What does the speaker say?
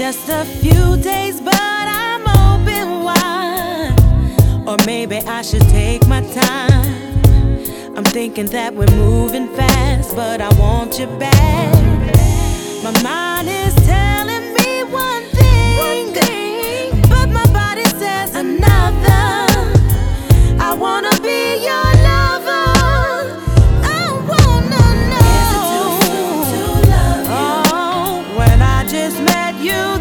Just a few days, but I'm open wide. Or maybe I should take my time. I'm thinking that we're moving fast, but I want you back. My mind is telling me one thing, but my body says another. I wanna be your lover. I wanna know. Is it too soon to love you? Oh, when I just met you.